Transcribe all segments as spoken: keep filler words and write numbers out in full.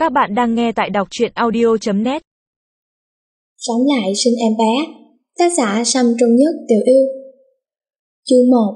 Các bạn đang nghe tại đọc truyện audio chấm net. Sống lại sinh em bé. Tác giả Sâm Trung Nhất Tiểu Yêu. Chương một.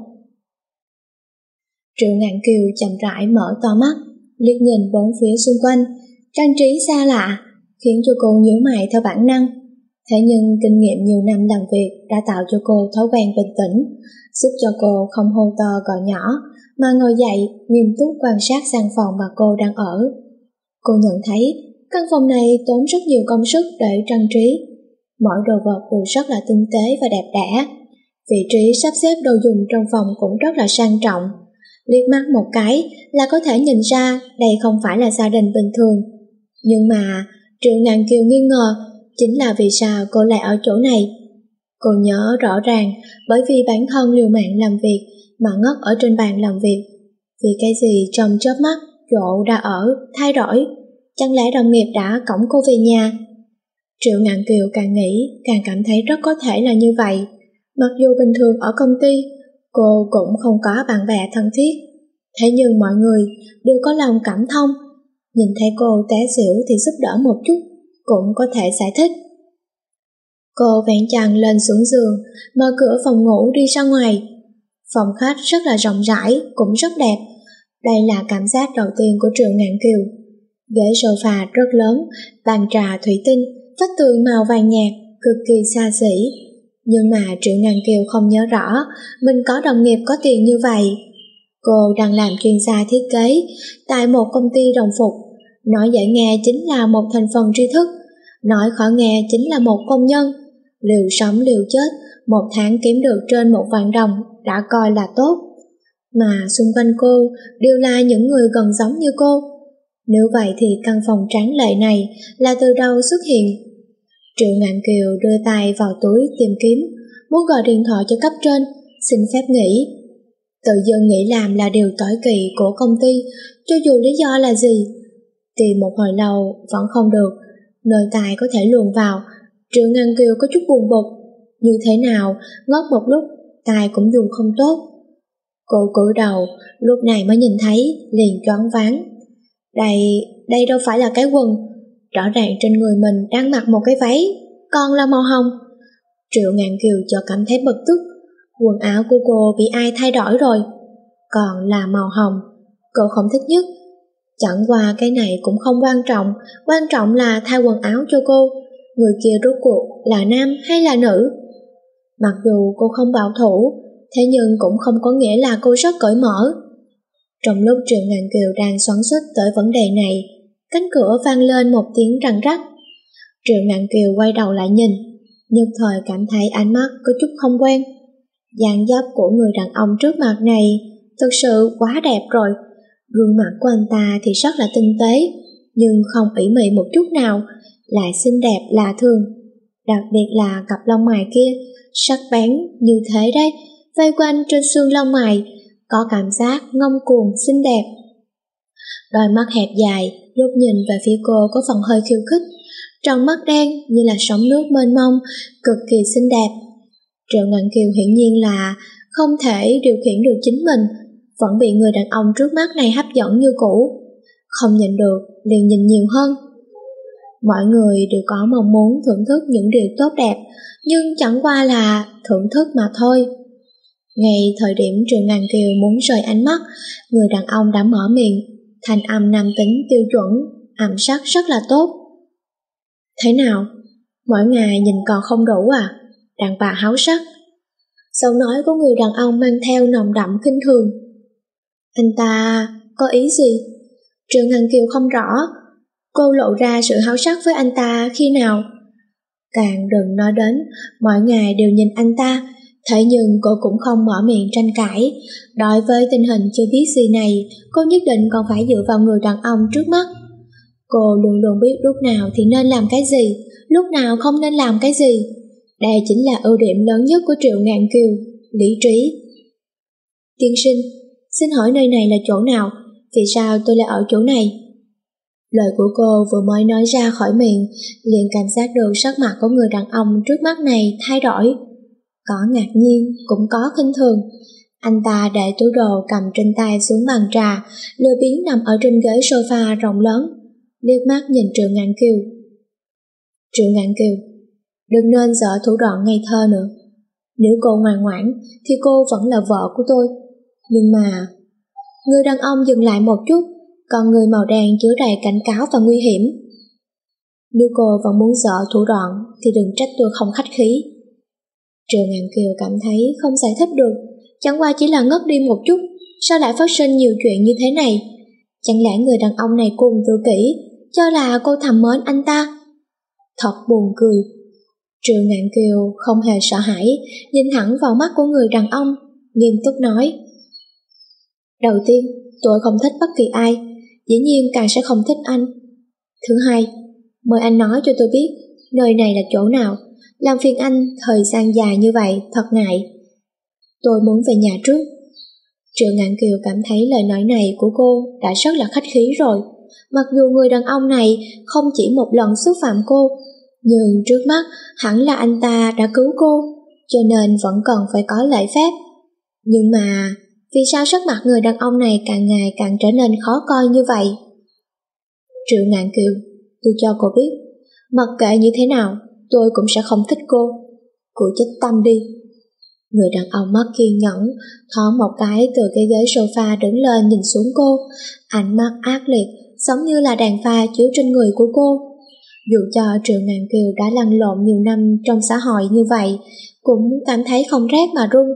Triệu Ngạn Kiều chậm rãi mở to mắt, liếc nhìn bốn phía xung quanh, trang trí xa lạ khiến cho cô nhíu mày theo bản năng. Thế nhưng kinh nghiệm nhiều năm làm việc đã tạo cho cô thói quen bình tĩnh, giúp cho cô không hô to gọi nhỏ, mà ngồi dậy nghiêm túc quan sát gian phòng mà cô đang ở. Cô nhận thấy căn phòng này tốn rất nhiều công sức để trang trí. Mỗi đồ vật đều rất là tinh tế và đẹp đẽ. Vị trí sắp xếp đồ dùng trong phòng cũng rất là sang trọng. Liếc mắt một cái là có thể nhìn ra đây không phải là gia đình bình thường. Nhưng mà Triệu Ngạn Kiều nghi ngờ chính là vì sao cô lại ở chỗ này. Cô nhớ rõ ràng bởi vì bản thân liều mạng làm việc mà ngất ở trên bàn làm việc. Vì cái gì trong chớp mắt chỗ đã ở thay đổi, chẳng lẽ đồng nghiệp đã cõng cô về nhà? Triệu Ngạn Kiều càng nghĩ càng cảm thấy rất có thể là như vậy. Mặc dù bình thường ở công ty cô cũng không có bạn bè thân thiết, thế nhưng mọi người đều có lòng cảm thông. Nhìn thấy cô té xỉu thì giúp đỡ một chút cũng có thể giải thích. Cô vén chăn lên xuống giường, mở cửa phòng ngủ đi ra ngoài. Phòng khách rất là rộng rãi, cũng rất đẹp. Đây là cảm giác đầu tiên của Triệu Ngạn Kiều. Ghế sofa rất lớn, bàn trà thủy tinh, vách tường màu vàng nhạt, cực kỳ xa xỉ. Nhưng mà Triệu Ngạn Kiều không nhớ rõ mình có đồng nghiệp có tiền như vậy. Cô đang làm chuyên gia thiết kế tại một công ty đồng phục. Nói dễ nghe chính là một thành phần tri thức, nói khó nghe chính là một công nhân. Liều sống liều chết, một tháng kiếm được trên một vạn đồng đã coi là tốt. Mà xung quanh cô đều là những người gần giống như cô. Nếu vậy thì căn phòng tráng lệ này là từ đâu xuất hiện? Triệu Ngạn Kiều đưa tay vào túi tìm kiếm, muốn gọi điện thoại cho cấp trên, xin phép nghỉ. Tự dưng nghỉ làm là điều tối kỵ của công ty, cho dù lý do là gì. Tìm một hồi lâu vẫn không được, nơi tài có thể luồn vào. Triệu Ngạn Kiều có chút buồn bực, như thế nào ngất một lúc tài cũng dùng không tốt. Cô cúi đầu, lúc này mới nhìn thấy, liền choáng váng. Đây, đây đâu phải là cái quần, rõ ràng trên người mình đang mặc một cái váy, còn là màu hồng. Triệu Ngạn Kiều cho cảm thấy bực tức, quần áo của cô bị ai thay đổi rồi, còn là màu hồng, cô không thích nhất. Chẳng qua cái này cũng không quan trọng, quan trọng là thay quần áo cho cô, người kia rốt cuộc là nam hay là nữ. Mặc dù cô không bảo thủ, thế nhưng cũng không có nghĩa là cô rất cởi mở. Trong lúc Triệu Ngạn Kiều đang xoắn xuýt tới vấn đề này, cánh cửa vang lên một tiếng răng rắc. Triệu Ngạn Kiều quay đầu lại nhìn, nhất thời cảm thấy ánh mắt có chút không quen. Dáng dấp của người đàn ông trước mặt này thực sự quá đẹp rồi. Gương mặt của anh ta thì rất là tinh tế, nhưng không ủy mị một chút nào, lại xinh đẹp lạ thường. Đặc biệt là cặp lông mày kia, sắc bén như thế đấy, vây quanh trên xương lông mày, có cảm giác ngông cuồng xinh đẹp. Đôi mắt hẹp dài, lúc nhìn về phía cô có phần hơi khiêu khích, trong mắt đen như là sóng nước mênh mông, cực kỳ xinh đẹp. Triệu Ngạn Kiều hiển nhiên là không thể điều khiển được chính mình, vẫn bị người đàn ông trước mắt này hấp dẫn như cũ. Không nhìn được, liền nhìn nhiều hơn. Mọi người đều có mong muốn thưởng thức những điều tốt đẹp, nhưng chẳng qua là thưởng thức mà thôi. Ngay thời điểm Triệu Ngạn Kiều muốn rời ánh mắt, người đàn ông đã mở miệng, thanh âm nam tính tiêu chuẩn, âm sắc rất là tốt. Thế nào? Mỗi ngày nhìn còn không đủ à? Đàn bà háo sắc. Giọng nói của người đàn ông mang theo nồng đậm khinh thường. Anh ta có ý gì? Triệu Ngạn Kiều không rõ. Cô lộ ra sự háo sắc với anh ta khi nào? Càng đừng nói đến mỗi ngày đều nhìn anh ta. Thế nhưng cô cũng không mở miệng tranh cãi. Đối với tình hình chưa biết gì này, cô nhất định còn phải dựa vào người đàn ông trước mắt. Cô luôn luôn biết lúc nào thì nên làm cái gì, lúc nào không nên làm cái gì. Đây chính là ưu điểm lớn nhất của Triệu Ngạn Kiều, lý trí. Tiên sinh, xin hỏi nơi này là chỗ nào? Vì sao tôi lại ở chỗ này? Lời của cô vừa mới nói ra khỏi miệng, liền cảm giác được sắc mặt của người đàn ông trước mắt này thay đổi. Có ngạc nhiên, cũng có khinh thường. Anh ta để túi đồ cầm trên tay xuống bàn trà, lười biếng nằm ở trên ghế sofa rộng lớn. liếc mắt nhìn Triệu Ngạn Kiều. Triệu Ngạn Kiều, đừng nên dở thủ đoạn ngây thơ nữa. Nếu cô ngoan ngoãn thì cô vẫn là vợ của tôi. Nhưng mà... Người đàn ông dừng lại một chút, con người màu đen chứa đầy cảnh cáo và nguy hiểm. Nếu cô vẫn muốn dở thủ đoạn thì đừng trách tôi không khách khí. Triệu Ngạn Kiều cảm thấy không giải thích được, chẳng qua chỉ là ngất đi một chút, sao lại phát sinh nhiều chuyện như thế này? Chẳng lẽ người đàn ông này cùng tự kỷ, cho là cô thầm mến anh ta? Thật buồn cười. Triệu Ngạn Kiều không hề sợ hãi, nhìn thẳng vào mắt của người đàn ông, nghiêm túc nói. Đầu tiên, tôi không thích bất kỳ ai, dĩ nhiên càng sẽ không thích anh. Thứ hai, mời anh nói cho tôi biết nơi này là chỗ nào, làm phiền anh thời gian dài như vậy thật ngại. Tôi muốn về nhà trước. Triệu Ngạn Kiều cảm thấy lời nói này của cô đã rất là khách khí rồi. Mặc dù người đàn ông này không chỉ một lần xúc phạm cô, nhưng trước mắt hẳn là anh ta đã cứu cô, cho nên vẫn cần phải có lễ phép. Nhưng mà vì sao sắc mặt người đàn ông này càng ngày càng trở nên khó coi như vậy? Triệu Ngạn Kiều, tôi cho cô biết, mặc kệ như thế nào, tôi cũng sẽ không thích cô. Cô chết tâm đi. Người đàn ông mất kiên nhẫn, thoáng một cái từ cái ghế sofa đứng lên nhìn xuống cô, ánh mắt ác liệt, giống như là đàn pha chiếu trên người của cô. Dù cho Triệu Ngạn Kiều đã lăn lộn nhiều năm trong xã hội như vậy, cũng cảm thấy không rét mà run.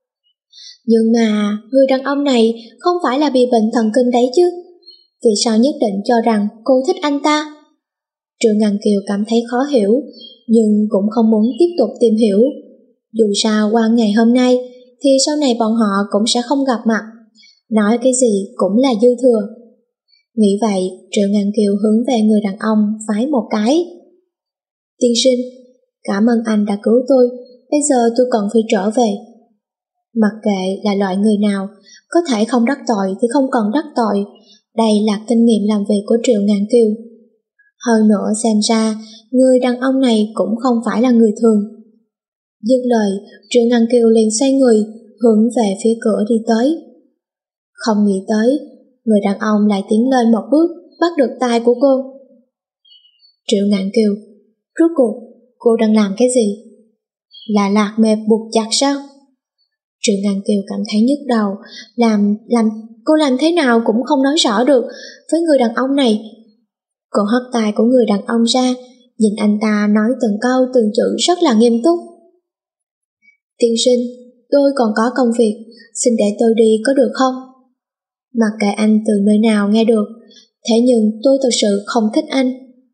Nhưng mà người đàn ông này không phải là bị bệnh thần kinh đấy chứ? Vì sao nhất định cho rằng cô thích anh ta? Triệu Ngạn Kiều cảm thấy khó hiểu, nhưng cũng không muốn tiếp tục tìm hiểu. Dù sao qua ngày hôm nay thì sau này bọn họ cũng sẽ không gặp mặt, nói cái gì cũng là dư thừa. Nghĩ vậy, Triệu Ngạn Kiều hướng về người đàn ông phái một cái. Tiên sinh, cảm ơn anh đã cứu tôi, bây giờ tôi cần phải trở về. Mặc kệ là loại người nào, có thể không đắc tội thì không cần đắc tội, đây là kinh nghiệm làm việc của Triệu Ngạn Kiều. Hơn nữa xem ra, người đàn ông này cũng không phải là người thường. Dứt lời, Triệu Ngạn Kiều liền xoay người, hướng về phía cửa đi tới. Không nghĩ tới, người đàn ông lại tiến lên một bước, bắt được tay của cô. Triệu Ngạn Kiều, rốt cuộc, cô đang làm cái gì? Là lạc mề buộc chặt sao? Triệu Ngạn Kiều cảm thấy nhức đầu, làm, làm, cô làm thế nào cũng không nói rõ được với người đàn ông này. Cô hất tay của người đàn ông ra, nhìn anh ta nói từng câu từng chữ rất là nghiêm túc. Tiên sinh, tôi còn có công việc, xin để tôi đi có được không? Mặc kệ anh từ nơi nào nghe được, thế nhưng tôi thực sự không thích anh.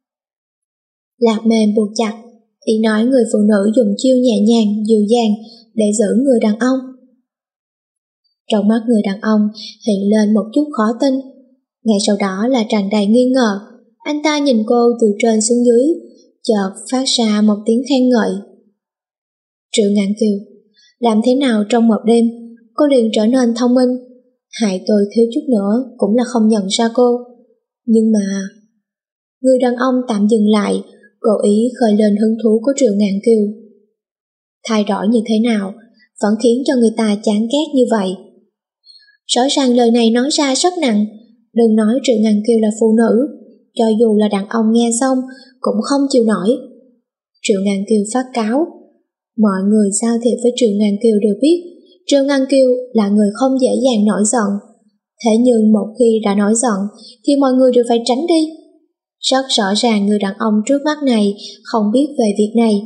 Lạc mềm buộc chặt, ý nói người phụ nữ dùng chiêu nhẹ nhàng, dịu dàng để giữ người đàn ông. Trong mắt người đàn ông hiện lên một chút khó tin, ngay sau đó là tràn đầy nghi ngờ. Anh ta nhìn cô từ trên xuống dưới, chợt phát ra một tiếng khen ngợi. Triệu Ngạn Kiều, làm thế nào trong một đêm cô liền trở nên thông minh, hại tôi thiếu chút nữa cũng là không nhận ra cô. Nhưng mà... Người đàn ông tạm dừng lại, cố ý khơi lên hứng thú của Triệu Ngạn Kiều. Thay đổi như thế nào vẫn khiến cho người ta chán ghét như vậy. Rõ ràng lời này nói ra rất nặng, đừng nói Triệu Ngạn Kiều là phụ nữ, cho dù là đàn ông nghe xong cũng không chịu nổi. Triệu Ngạn Kiều phát cáo. Mọi người giao thiệp với Triệu Ngạn Kiều đều biết Triệu Ngạn Kiều là người không dễ dàng nổi giận. Thế nhưng một khi đã nổi giận thì mọi người đều phải tránh đi. Rất rõ ràng người đàn ông trước mắt này không biết về việc này.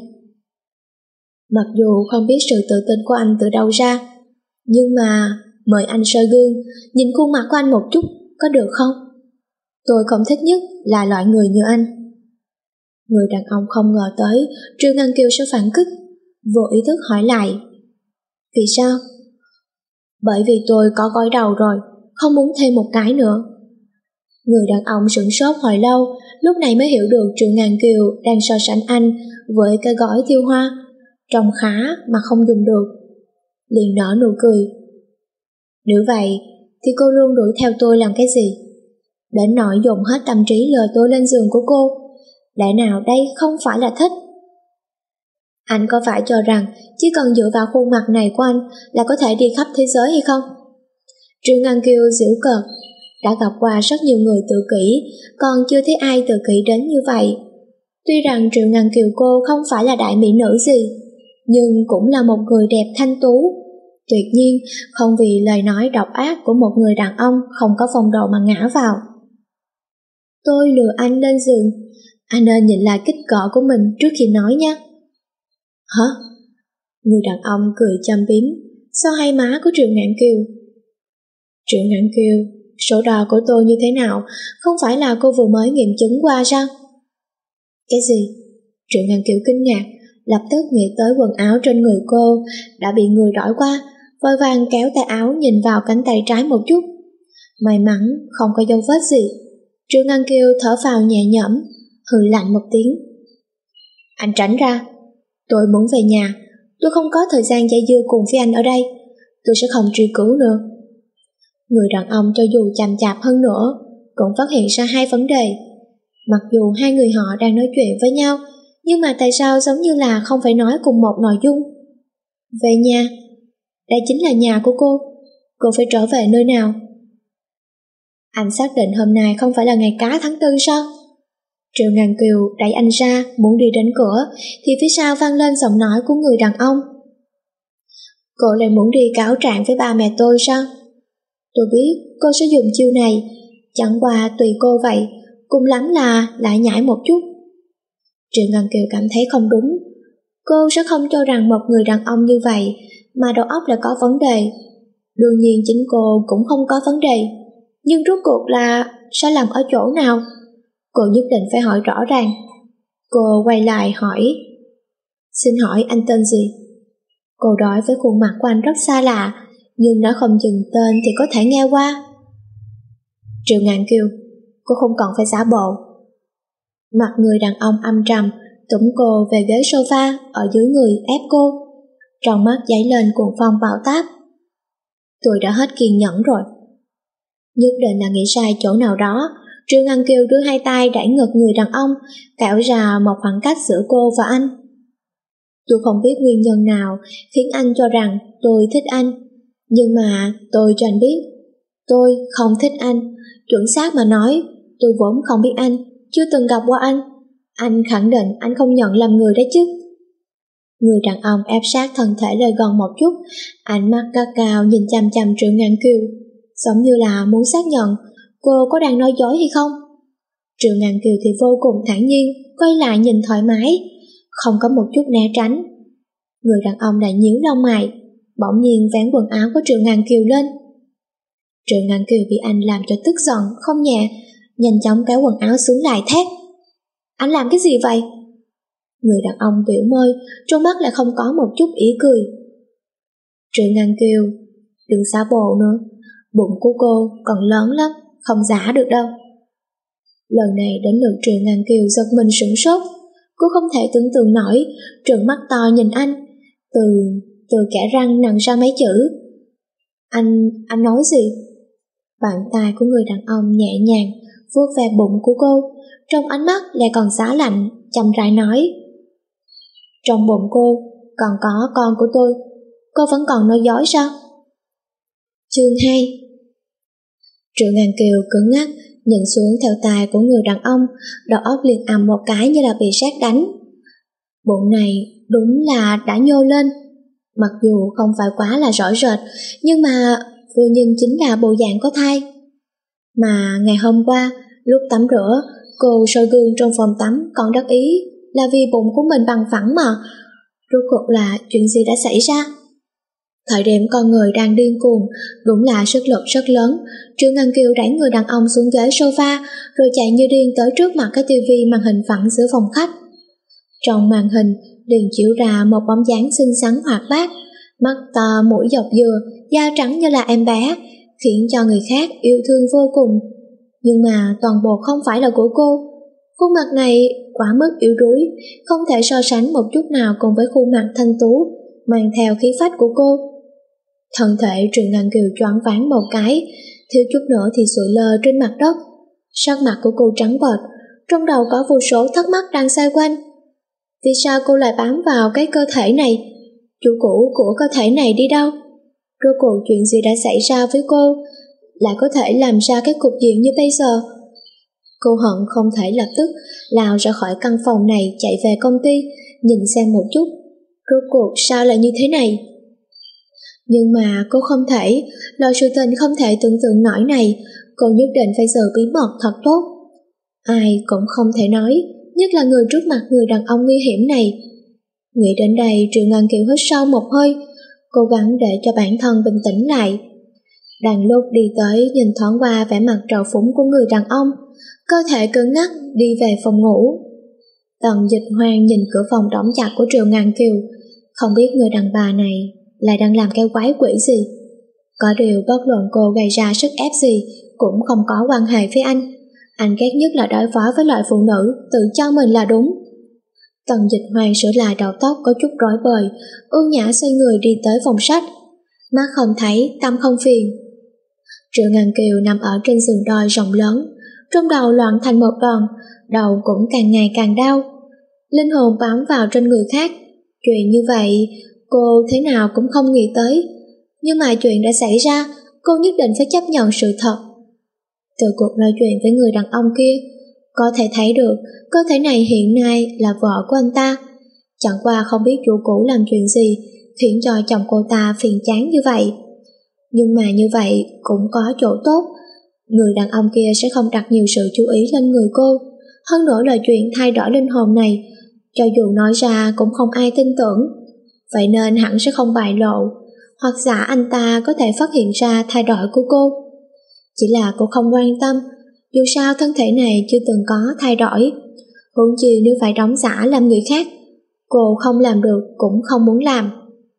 Mặc dù không biết sự tự tin của anh từ đâu ra, nhưng mà mời anh soi gương, nhìn khuôn mặt của anh một chút, có được không? Tôi không thích nhất là loại người như anh. Người đàn ông không ngờ tới Triệu Ngạn Kiều sẽ phản kích, vô ý thức hỏi lại. Vì sao? Bởi vì tôi có gối đầu rồi, không muốn thêm một cái nữa. Người đàn ông sửng sốt hồi lâu, lúc này mới hiểu được Triệu Ngạn Kiều đang so sánh anh với cái gói tiêu hoa, trông khá mà không dùng được. Liền nở nụ cười. Nếu vậy thì cô luôn đuổi theo tôi làm cái gì? Đến nỗi dùng hết tâm trí lừa tôi lên giường của cô, lẽ nào đây không phải là thích? Anh có phải cho rằng chỉ cần dựa vào khuôn mặt này của anh là có thể đi khắp thế giới hay không? Triệu Ngạn Kiều giễu cợt. đã gặp qua rất nhiều người tự kỷ, còn chưa thấy ai tự kỷ đến như vậy. Tuy rằng Triệu Ngân Kiều cô không phải là đại mỹ nữ gì, nhưng cũng là một người đẹp thanh tú. Tuyệt nhiên không vì lời nói độc ác của một người đàn ông không có phong độ mà ngã vào. Tôi lừa anh lên giường, anh nên nhìn lại kích cỡ của mình trước khi nói nhé. Hả? Người đàn ông cười châm biếm sau hai má của Triệu Ngạn Kiều. Triệu Ngạn Kiều, số đo của tôi như thế nào, không phải là cô vừa mới nghiệm chứng qua sao? Cái gì? Triệu Ngạn Kiều kinh ngạc, lập tức nghĩ tới quần áo trên người cô đã bị người đổi qua, vội vàng kéo tay áo nhìn vào cánh tay trái một chút. May mắn không có dấu vết gì. Triệu Ngân Kiều thở phào nhẹ nhõm, hừ lạnh một tiếng. Anh tránh ra, tôi muốn về nhà, tôi không có thời gian dây dưa cùng với anh ở đây, tôi sẽ không truy cứu nữa. Người đàn ông cho dù chậm chạp hơn nữa cũng phát hiện ra hai vấn đề. Mặc dù hai người họ đang nói chuyện với nhau, nhưng mà tại sao giống như là không phải nói cùng một nội dung? Về nhà, đây chính là nhà của cô, cô phải trở về nơi nào? Anh xác định hôm nay không phải là ngày cá tháng tư sao? Triệu Ngàn Kiều đẩy anh ra muốn đi đến cửa thì phía sau vang lên giọng nói của người đàn ông. Cô lại muốn đi cáo trạng với ba mẹ tôi sao? Tôi biết cô sẽ dùng chiêu này, chẳng qua tùy cô vậy, cùng lắm là lại nhảy một chút. Triệu Ngân Kiều cảm thấy không đúng. Cô sẽ không cho rằng một người đàn ông như vậy mà đầu óc lại có vấn đề. Đương nhiên chính cô cũng không có vấn đề, nhưng rốt cuộc là sai lầm ở chỗ nào? Cô nhất định phải hỏi rõ ràng. Cô quay lại hỏi, xin hỏi anh tên gì? Cô đối với khuôn mặt của anh rất xa lạ, nhưng đã không chừng tên thì có thể nghe qua. Triệu Ngạn Kiều, cô không còn phải giả bộ. Mặt người đàn ông âm trầm, túm cô về ghế sofa ở dưới người ép cô. Trong mắt dấy lên cuồng phong bão táp. Tôi đã hết kiên nhẫn rồi. Nhất định là nghĩ sai chỗ nào đó. Triệu Ngân Kiều đưa hai tay đẩy ngực người đàn ông, tạo ra một khoảng cách giữa cô và anh. Tôi không biết nguyên nhân nào khiến anh cho rằng tôi thích anh, nhưng mà tôi cho anh biết, tôi không thích anh. Chuẩn xác mà nói, tôi vốn không biết anh, chưa từng gặp qua anh. Anh khẳng định anh không nhận làm người đấy chứ? Người đàn ông ép sát thân thể lại gần một chút, ánh mắt cao cao nhìn chằm chằm Triệu Ngạn Kiều, giống như là muốn xác nhận cô có đang nói dối hay không. Triệu Ngạn Kiều thì vô cùng thản nhiên, quay lại nhìn thoải mái, không có một chút né tránh. Người đàn ông lại nhíu lông mày, bỗng nhiên vén quần áo của Triệu Ngạn Kiều lên. Triệu Ngạn Kiều bị anh làm cho tức giận không nhẹ, nhanh chóng kéo quần áo xuống lại thét. Anh làm cái gì vậy? Người đàn ông biểu môi, trong mắt lại không có một chút ý cười. Triệu Ngạn Kiều, đừng giả bộ nữa, bụng của cô còn lớn lắm, không giả được đâu. Lần này đến lượt Triệu Ngạn Kiều giật mình sửng sốt. Cô không thể tưởng tượng nổi, trợn mắt to nhìn anh, từ từ kẽ răng nặn ra mấy chữ. Anh, anh nói gì? Bàn tay của người đàn ông nhẹ nhàng vuốt ve bụng của cô, trong ánh mắt lại còn giá lạnh, chậm rãi nói. Trong bụng cô còn có con của tôi, cô vẫn còn nói dối sao? Chương hai. Triệu Ngạn Kiều cứng ngắc nhìn xuống theo tai của người đàn ông, đầu óc liền ầm một cái như là bị sét đánh. Bụng này đúng là đã nhô lên, mặc dù không phải quá là rõ rệt, nhưng mà vừa nhìn chính là bộ dạng có thai. Mà ngày hôm qua, lúc tắm rửa, cô soi gương trong phòng tắm còn đắc ý là vì bụng của mình bằng phẳng mà. Rốt cuộc là chuyện gì đã xảy ra? Thời điểm con người đang điên cuồng, đúng là sức lực rất lớn. Triệu Ngân Kiều đẩy người đàn ông xuống ghế sofa, rồi chạy như điên tới trước mặt cái tivi màn hình phẳng giữa phòng khách. Trong màn hình liền chiếu ra một bóng dáng xinh xắn hoạt bát, mắt to mũi dọc dừa, da trắng như là em bé, khiến cho người khác yêu thương vô cùng. Nhưng mà toàn bộ không phải là của cô. Khuôn mặt này quá mức yếu đuối, không thể so sánh một chút nào cùng với khuôn mặt thanh tú mang theo khí phách của cô. Thân thể Triệu Ngạn Kiều choáng váng một cái, thiếu chút nữa thì sụi lơ trên mặt đất. Sắc mặt của cô trắng bệch, trong đầu có vô số thắc mắc đang xoay quanh. Vì sao cô lại bám vào cái cơ thể này? Chủ cũ của cơ thể này đi đâu? Rốt cuộc chuyện gì đã xảy ra với cô? lại có thể làm ra cái cục diện như bây giờ. Cô hận không thể lập tức lao ra khỏi căn phòng này chạy về công ty, nhìn xem một chút, rốt cuộc sao lại như thế này. Nhưng mà cô không thể, loại sự tình không thể tưởng tượng nổi này, cô nhất định phải giữ bí mật thật tốt. Ai cũng không thể nói, nhất là người trước mặt người đàn ông nguy hiểm này. Nghĩ đến đây, Triệu Ngân Kiều hít sâu một hơi, cố gắng để cho bản thân bình tĩnh lại. Đang lúc đi tới nhìn thoáng qua vẻ mặt trào phúng của người đàn ông, cơ thể cứng ngắc đi về phòng ngủ. Tần Dịch Hoang nhìn cửa phòng đóng chặt của Triệu Ngân Kiều, không biết người đàn bà này lại đang làm cái quái quỷ gì. Có điều bất luận cô gây ra sức ép gì cũng không có quan hệ với anh. Anh ghét nhất là đối phó với loại phụ nữ tự cho mình là đúng. Tần Dịch Hoang sửa lại đầu tóc có chút rối bời, ưu nhã xoay người đi tới phòng sách. Mắt không thấy, tâm không phiền. Triệu Ngân Kiều nằm ở trên giường đôi rộng lớn, trong đầu loạn thành một đoàn, đầu cũng càng ngày càng đau. Linh hồn bám vào trên người khác. Chuyện như vậy, cô thế nào cũng không nghĩ tới. Nhưng mà chuyện đã xảy ra, cô nhất định phải chấp nhận sự thật. Từ cuộc nói chuyện với người đàn ông kia, có thể thấy được cơ thể này hiện nay là vợ của anh ta. Chẳng qua không biết chủ cũ làm chuyện gì khiến cho chồng cô ta phiền chán như vậy. Nhưng mà như vậy cũng có chỗ tốt. Người đàn ông kia sẽ không đặt nhiều sự chú ý lên người cô. Hơn nữa là chuyện thay đổi linh hồn này, cho dù nói ra cũng không ai tin tưởng. Vậy nên hẳn sẽ không bại lộ, hoặc giả anh ta có thể phát hiện ra thay đổi của cô. Chỉ là cô không quan tâm, dù sao thân thể này chưa từng có thay đổi. Huống chi nếu phải đóng giả làm người khác, cô không làm được cũng không muốn làm.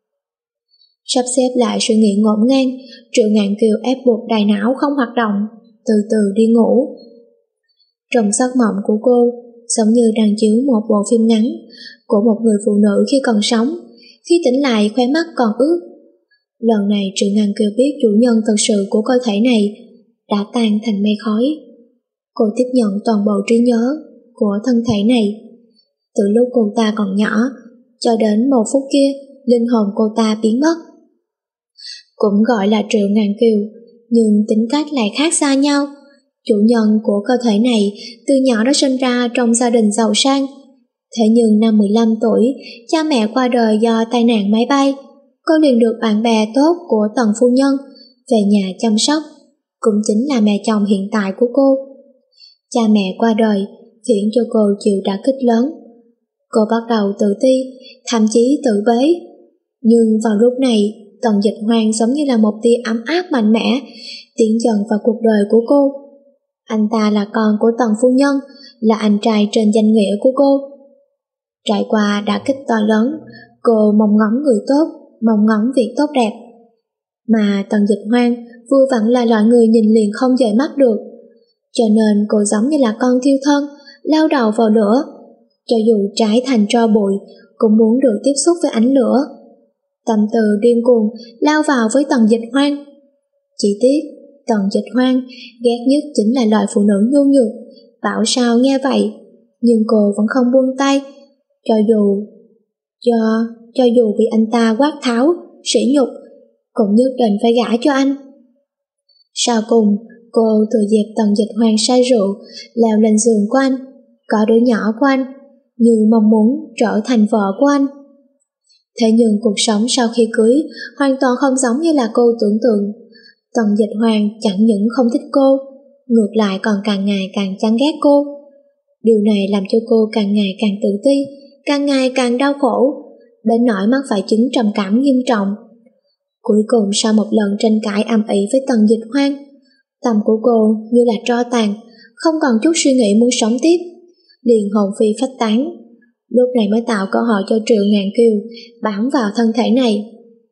Sắp xếp lại suy nghĩ ngổn ngang, Triệu Ngạn Kiều ép buộc đại não không hoạt động, từ từ đi ngủ. Trong giấc mộng của cô, giống như đang chiếu một bộ phim ngắn của một người phụ nữ khi còn sống, khi tỉnh lại khóe mắt còn ướt. Lần này Triệu Ngạn Kiều biết chủ nhân thật sự của cơ thể này đã tan thành mây khói. Cô tiếp nhận toàn bộ trí nhớ của thân thể này. Từ lúc cô ta còn nhỏ, cho đến một phút kia, linh hồn cô ta biến mất. Cũng gọi là Triệu Ngạn Kiều, nhưng tính cách lại khác xa nhau. Chủ nhân của cơ thể này từ nhỏ đã sinh ra trong gia đình giàu sang. Thế nhưng năm mười lăm tuổi, cha mẹ qua đời do tai nạn máy bay. Cô liền được bạn bè tốt của Tần phu nhân về nhà chăm sóc, cũng chính là mẹ chồng hiện tại của cô. Cha mẹ qua đời khiến cho cô chịu đả kích lớn. Cô bắt đầu tự ti, thậm chí tự bế. Nhưng vào lúc này, Tần Dịch Hoang giống như là một tia ấm áp mạnh mẽ tiến dần vào cuộc đời của cô. Anh ta là con của Tần phu nhân, là anh trai trên danh nghĩa của cô. Trải qua đả kích to lớn, cô mong ngóng người tốt, mong ngóng việc tốt đẹp. Mà Tần Dịch Hoang vừa vặn là loại người nhìn liền không rời mắt được. Cho nên cô giống như là con thiêu thân, lao đầu vào lửa. Cho dù trái thành tro bụi, cũng muốn được tiếp xúc với ánh lửa. Tâm từ điên cuồng lao vào với Tần Dịch Hoang. Chỉ tiếc, Tần Dịch Hoang ghét nhất chính là loại phụ nữ nhu nhược. Bảo sao nghe vậy, nhưng cô vẫn không buông tay. Cho dù cho, cho dù bị anh ta quát tháo, sỉ nhục, cũng nhất định phải gả cho anh. Sau cùng, cô thừa dịp Tần Dịch Hoang say rượu, leo lên giường của anh, có đứa nhỏ của anh, như mong muốn trở thành vợ của anh. Thế nhưng cuộc sống sau khi cưới hoàn toàn không giống như là cô tưởng tượng. Tần Dịch Hoang chẳng những không thích cô, ngược lại còn càng ngày càng chán ghét cô. Điều này làm cho cô càng ngày càng tự ti, càng ngày càng đau khổ, đến nỗi mắc phải chứng trầm cảm nghiêm trọng. Cuối cùng sau một lần tranh cãi ầm ĩ với Tần Dịch Hoang, tâm của cô như là tro tàn, không còn chút suy nghĩ muốn sống tiếp, liền hồn phi phách tán. Lúc này mới tạo cơ hội cho Triệu Ngạn Kiều bám vào thân thể này.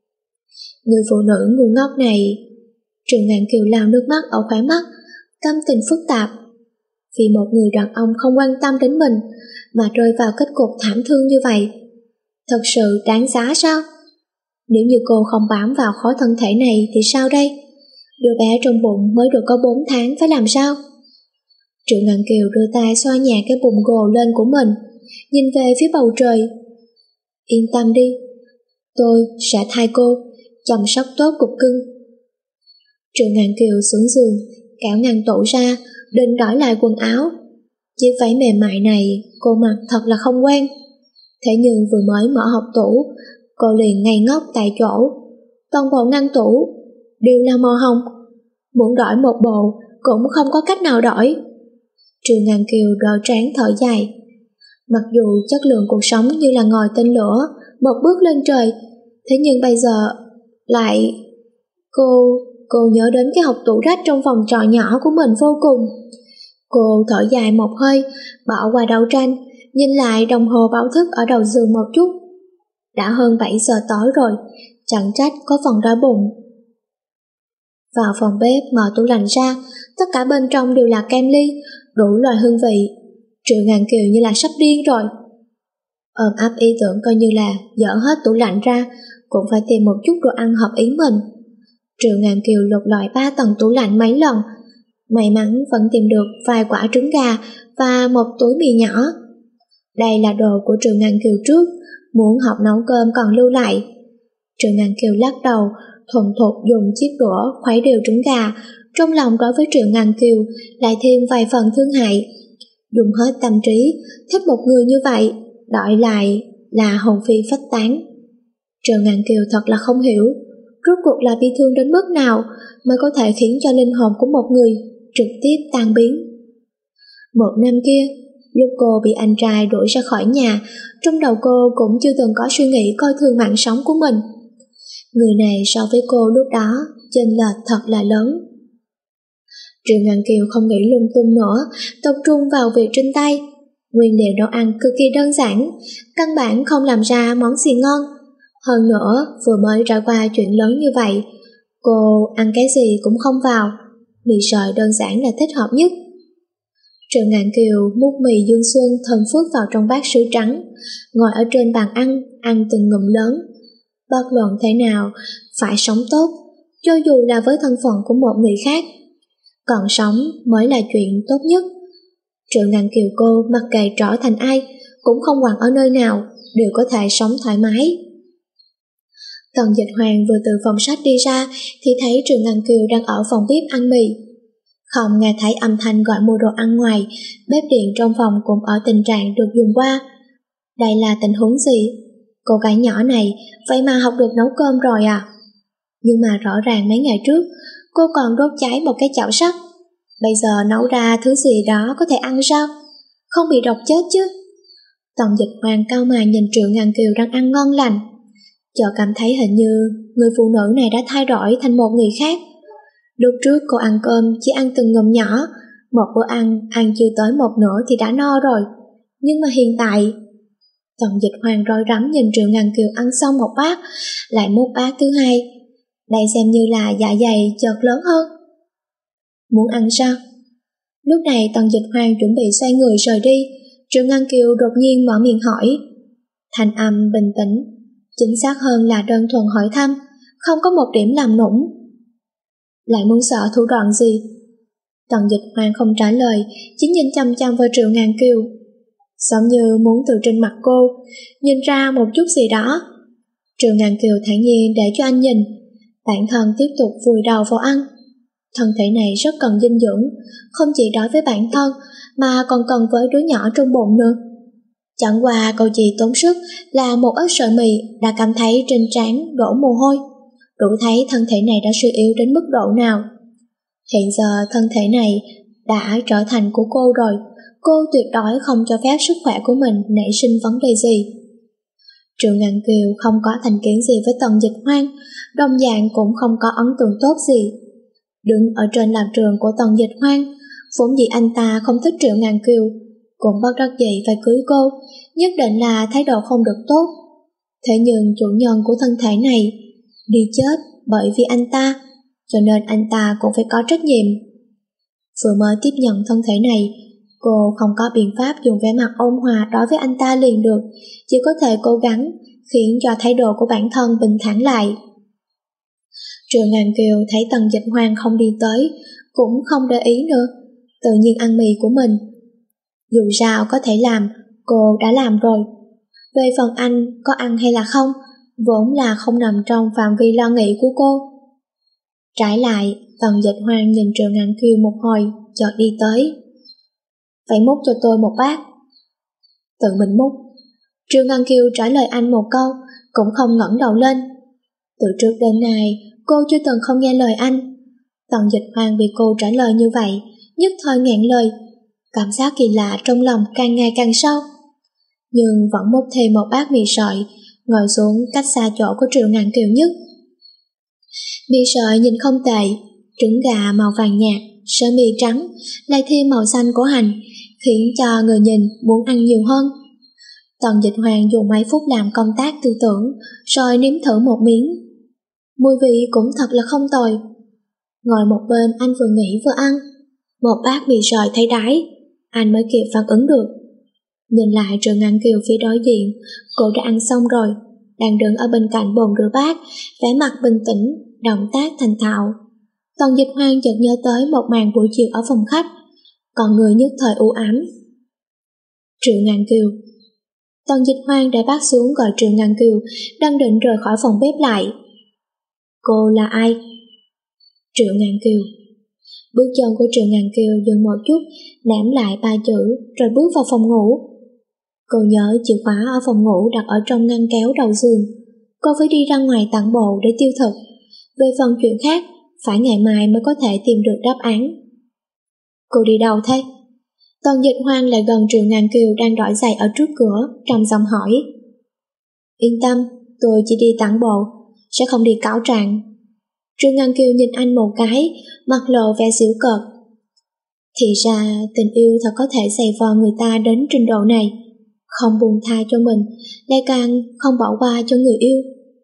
Người phụ nữ ngu ngốc này. Triệu Ngạn Kiều lau nước mắt ở khóe mắt, tâm tình phức tạp. Vì một người đàn ông không quan tâm đến mình mà rơi vào kết cục thảm thương như vậy, thật sự đáng giá sao? Nếu như cô không bám vào khối thân thể này thì sao đây? Đứa bé trong bụng mới được có bốn tháng phải làm sao? Triệu Ngạn Kiều đưa tay xoa nhẹ cái bụng gồ lên của mình, nhìn về phía bầu trời. Yên tâm đi, tôi sẽ thay cô, chăm sóc tốt cục cưng. Triệu Ngạn Kiều xuống giường, kéo ngăn tủ ra, định đổi lại quần áo. Chiếc váy mềm mại này cô mặc thật là không quen. Thế nhưng vừa mới mở hộc tủ, cô liền ngây ngốc tại chỗ. Toàn bộ ngăn tủ đều là màu hồng. Muốn đổi một bộ cũng không có cách nào đổi. Triệu Ngạn Kiều đỡ trán thở dài. Mặc dù chất lượng cuộc sống như là ngòi tên lửa, một bước lên trời, thế nhưng bây giờ lại... Cô... cô nhớ đến cái hộc tủ rách trong phòng trọ nhỏ của mình vô cùng. Cô thở dài một hơi, bỏ qua đấu tranh, nhìn lại đồng hồ báo thức ở đầu giường một chút. Đã hơn bảy giờ tối rồi, chẳng trách có phần đói bụng. Vào phòng bếp mở tủ lạnh ra, tất cả bên trong đều là kem ly, đủ loại hương vị. Triệu Ngạn Kiều như là sắp điên rồi. Ôm ấp ý tưởng coi như là dỡ hết tủ lạnh ra, cũng phải tìm một chút đồ ăn hợp ý mình. Triệu Ngạn Kiều lục lọi ba tầng tủ lạnh mấy lần, may mắn vẫn tìm được vài quả trứng gà và một túi mì nhỏ. Đây là đồ của Triệu Ngạn Kiều trước, muốn học nấu cơm còn lưu lại. Triệu Ngạn Kiều lắc đầu, thuần thục dùng chiếc đũa khuấy đều trứng gà, trong lòng đối với Triệu Ngạn Kiều lại thêm vài phần thương hại. Dùng hết tâm trí, thích một người như vậy, đổi lại là hồn phi phách tán. Triệu Ngạn Kiều thật là không hiểu, rốt cuộc là bi thương đến mức nào mới có thể khiến cho linh hồn của một người trực tiếp tan biến. Một năm kia, lúc cô bị anh trai đuổi ra khỏi nhà, trong đầu cô cũng chưa từng có suy nghĩ coi thường mạng sống của mình. Người này so với cô lúc đó chênh lệch thật là lớn. Triệu Ngạn Kiều không nghĩ lung tung nữa, tập trung vào việc trên tay. Nguyên liệu nấu ăn cực kỳ đơn giản, căn bản không làm ra món gì ngon. Hơn nữa, vừa mới trải qua chuyện lớn như vậy, cô ăn cái gì cũng không vào. Mì sợi đơn giản là thích hợp nhất. Triệu Ngạn Kiều múc mì Dương Xuân thơm phức vào trong bát sứ trắng, ngồi ở trên bàn ăn, ăn từng ngụm lớn. Bất luận thế nào, phải sống tốt, cho dù là với thân phận của một người khác. Còn sống mới là chuyện tốt nhất. Triệu Ngạn Kiều cô mặc kệ trở thành ai, cũng không quản ở nơi nào, đều có thể sống thoải mái. Tần Dịch Hoàng vừa từ phòng sách đi ra thì thấy Triệu Ngạn Kiều đang ở phòng bếp ăn mì. Không nghe thấy âm thanh gọi mua đồ ăn ngoài, bếp điện trong phòng cũng ở tình trạng được dùng qua. Đây là tình huống gì? Cô gái nhỏ này vậy mà học được nấu cơm rồi à? Nhưng mà rõ ràng mấy ngày trước cô còn đốt cháy một cái chảo sắt, bây giờ nấu ra thứ gì đó có thể ăn sao? Không bị độc chết chứ? Tần Dịch Hoàng cau mày nhìn Triệu Ngạn Kiều đang ăn ngon lành, chợt cảm thấy hình như người phụ nữ này đã thay đổi thành một người khác. Lúc trước cô ăn cơm chỉ ăn từng ngụm nhỏ, một bữa ăn ăn chưa tới một nửa thì đã no rồi. Nhưng mà hiện tại... Tần Dịch Hoàng rối rắm nhìn Triệu Ngạn Kiều ăn xong một bát, lại một bát thứ hai. Đây xem như là dạ dày chợt lớn hơn. Muốn ăn sao? Lúc này Tần Dịch Hoàng chuẩn bị xoay người rời đi, Triệu Ngạn Kiều đột nhiên mở miệng hỏi. Thanh âm bình tĩnh, chính xác hơn là đơn thuần hỏi thăm, không có một điểm làm nũng. Lại muốn sợ thủ đoạn gì? Tần Dịch Hoàng không trả lời, chỉ nhìn chăm chăm vào Triệu Ngạn Kiều, giống như muốn từ trên mặt cô nhìn ra một chút gì đó. Triệu Ngạn Kiều thản nhiên để cho anh nhìn, bản thân tiếp tục vùi đầu vào ăn. Thân thể này rất cần dinh dưỡng, không chỉ đối với bản thân mà còn cần với đứa nhỏ trong bụng nữa. Chẳng qua câu chị tốn sức là một ớt sợi mì đã cảm thấy trên trán đổ mồ hôi, đủ thấy thân thể này đã suy yếu đến mức độ nào. Hiện giờ thân thể này đã trở thành của cô rồi, cô tuyệt đối không cho phép sức khỏe của mình nảy sinh vấn đề gì. Triệu Ngạn Kiều không có thành kiến gì với Tần Dịch Hoàng, đồng dạng cũng không có ấn tượng tốt gì. Đứng ở trên lập trường của Tần Dịch Hoàng, vốn dĩ anh ta không thích Triệu Ngạn Kiều, cũng bất đắc dĩ phải cưới cô, nhất định là thái độ không được tốt. Thế nhưng chủ nhân của thân thể này đi chết bởi vì anh ta, cho nên anh ta cũng phải có trách nhiệm. Vừa mới tiếp nhận thân thể này, cô không có biện pháp dùng vẻ mặt ôn hòa đối với anh ta liền được, chỉ có thể cố gắng khiến cho thái độ của bản thân bình thản lại. Triệu Ngạn Kiều thấy Tần Dịch Hoàng không đi tới, cũng không để ý nữa, tự nhiên ăn mì của mình. Dù sao có thể làm, cô đã làm rồi. Về phần anh có ăn hay là không, vốn là không nằm trong phạm vi lo nghĩ của cô. Trái lại, Tần Dịch Hoang nhìn Trường Ngạn Kiều một hồi, chợt đi tới. Phải múc cho tôi một bát. Tự mình múc. Trường Ngạn Kiều trả lời anh một câu, cũng không ngẩng đầu lên. Từ trước đến nay, cô chưa từng không nghe lời anh. Tần Dịch Hoang bị cô trả lời như vậy, nhất thời nghẹn lời. Cảm giác kỳ lạ trong lòng càng ngày càng sâu. Nhưng vẫn múc thêm một bát mì sợi, ngồi xuống cách xa chỗ của Triệu Ngạn Kiều nhất. Mì sợi nhìn không tệ, trứng gà màu vàng nhạt, sơ mì trắng, lại thêm màu xanh của hành, khiến cho người nhìn muốn ăn nhiều hơn. Tần Dịch Hoàng dùng mấy phút làm công tác tư tưởng, rồi nếm thử một miếng. Mùi vị cũng thật là không tồi. Ngồi một bên anh vừa nghĩ vừa ăn, một bát mì sợi thấy đáy, anh mới kịp phản ứng được. Nhìn lại Trường Ngạn Kiều phía đối diện, cô đã ăn xong rồi, đang đứng ở bên cạnh bồn rửa bát, vẻ mặt bình tĩnh, động tác thành thạo. Tần Dịch Hoang chợt nhớ tới một màn buổi chiều ở phòng khách, còn người nhất thời u ám. Triệu Ngạn Kiều. Tần Dịch Hoang đã bắt xuống gọi Triệu Ngạn Kiều, đang định rời khỏi phòng bếp lại. Cô là ai? Triệu Ngạn Kiều. Bước chân của Triệu Ngạn Kiều dừng một chút, ném lại ba chữ, rồi bước vào phòng ngủ. Cô nhớ chìa khóa ở phòng ngủ đặt ở trong ngăn kéo đầu giường. Cô phải đi ra ngoài tản bộ để tiêu thực. Về phần chuyện khác, phải ngày mai mới có thể tìm được đáp án. Cô đi đâu thế? Tần Dịch Hoang lại gần Triệu Ngạn Kiều đang đổi giày ở trước cửa, trầm giọng hỏi. Yên tâm, tôi chỉ đi tản bộ, sẽ không đi cáo trạng. Triệu Ngạn Kiều nhìn anh một cái, mặt lộ vẻ giễu cợt. Thì ra tình yêu thật có thể giày vò người ta đến trình độ này, không buông tha cho mình, lại càng không bỏ qua cho người yêu.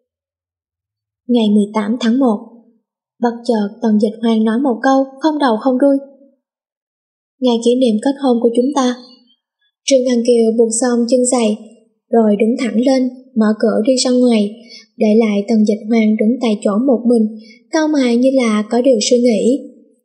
Ngày mười tám tháng một, bất chợt Tần Dịch Hoang nói một câu không đầu không đuôi. Ngày kỷ niệm kết hôn của chúng ta. Triệu Ngạn Kiều buộc xong chân giày, rồi đứng thẳng lên, mở cửa đi ra ngoài, để lại Tần Dịch Hoang đứng tại chỗ một mình, cau mày như là có điều suy nghĩ.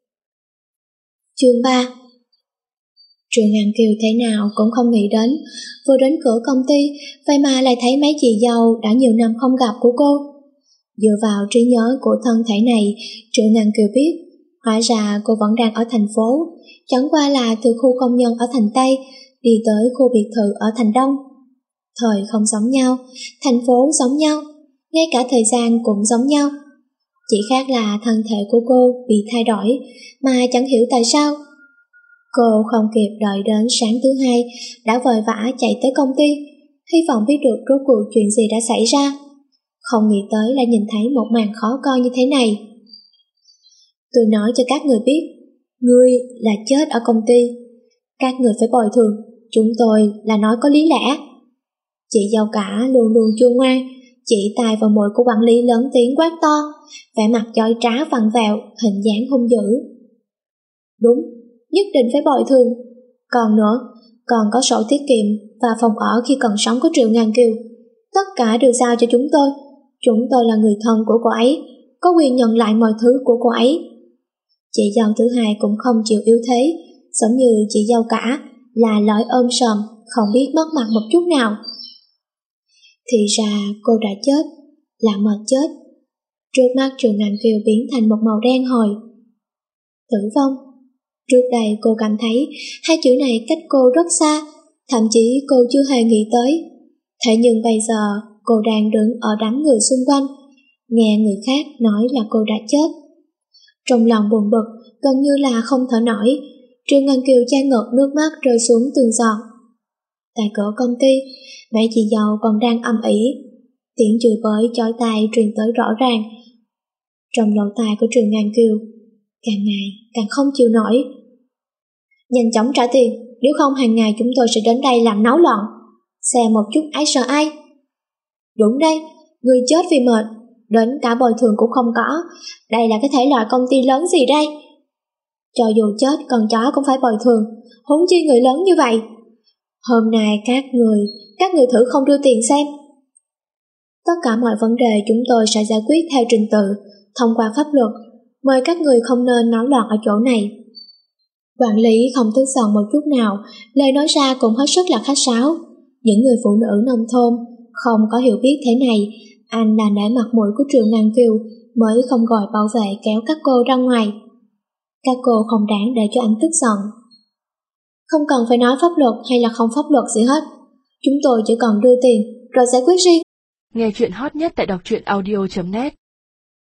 Chương ba. Triệu Ngạn Kiều thế nào cũng không nghĩ đến, vừa đến cửa công ty, vậy mà lại thấy mấy chị dâu đã nhiều năm không gặp của cô. Dựa vào trí nhớ của thân thể này, Triệu Ngạn Kiều biết, hóa ra cô vẫn đang ở thành phố, chẳng qua là từ khu công nhân ở thành Tây đi tới khu biệt thự ở thành Đông. Thời không giống nhau, thành phố giống nhau, ngay cả thời gian cũng giống nhau. Chỉ khác là thân thể của cô bị thay đổi, mà chẳng hiểu tại sao. Cô không kịp đợi đến sáng thứ hai, đã vội vã chạy tới công ty, hy vọng biết được rốt cuộc chuyện gì đã xảy ra. Không nghĩ tới lại nhìn thấy một màn khó coi như thế này. Tôi nói cho các người biết, ngươi là chết ở công ty. Các người phải bồi thường, chúng tôi là nói có lý lẽ. Chị dâu cả luôn luôn chua ngoan, chỉ tay vào mũi của quản lý lớn tiếng quát to, vẻ mặt chói trá vặn vẹo, hình dáng hung dữ. Đúng, nhất định phải bồi thường. Còn nữa, còn có sổ tiết kiệm và phòng ở khi còn sống của Triệu Ngạn Kiều. Tất cả đều giao cho chúng tôi. Chúng tôi là người thân của cô ấy, có quyền nhận lại mọi thứ của cô ấy. Chị dâu thứ hai cũng không chịu yếu thế, giống như chị dâu cả, là lõi ôm sòm, không biết mất mặt một chút nào. Thì ra cô đã chết, là mệt chết. Trước mắt Triệu Ngạn Kiều biến thành một màu đen hồi. Tử vong. Trước đây cô cảm thấy hai chữ này cách cô rất xa, thậm chí cô chưa hề nghĩ tới. Thế nhưng bây giờ cô đang đứng ở đám người xung quanh, nghe người khác nói là cô đã chết. Trong lòng buồn bực, gần như là không thở nổi, Triệu Ngạn Kiều che ngợt nước mắt rơi xuống từng giọt. Tại cửa công ty, mấy chị dâu còn đang âm ỉ, tiếng chửi bới chói tai truyền tới rõ ràng. Trong lỗ tai của Triệu Ngạn Kiều càng ngày càng không chịu nổi. Nhanh chóng trả tiền, nếu không hàng ngày chúng tôi sẽ đến đây làm náo loạn. Xem một chút ai sợ ai. Đúng đây, người chết vì mệt, đến cả bồi thường cũng không có. Đây là cái thể loại công ty lớn gì đây? Cho dù chết con chó cũng phải bồi thường, huống chi người lớn như vậy. Hôm nay các người, các người thử không đưa tiền xem. Tất cả mọi vấn đề chúng tôi sẽ giải quyết theo trình tự, thông qua pháp luật. Mời các người không nên náo loạn ở chỗ này. Quản lý không tức giận một chút nào, lời nói ra cũng hết sức là khách sáo. Những người phụ nữ nông thôn không có hiểu biết thế này, Anh là nể mặt mũi của Triệu Ngàn Kiều mới không gọi bảo vệ kéo các cô ra ngoài. Các cô không đáng để cho anh tức giận. Không cần phải nói pháp luật hay là không pháp luật gì hết. Chúng tôi chỉ cần đưa tiền rồi giải quyết riêng. Nghe chuyện hot nhất tại đọc truyện audio chấm net.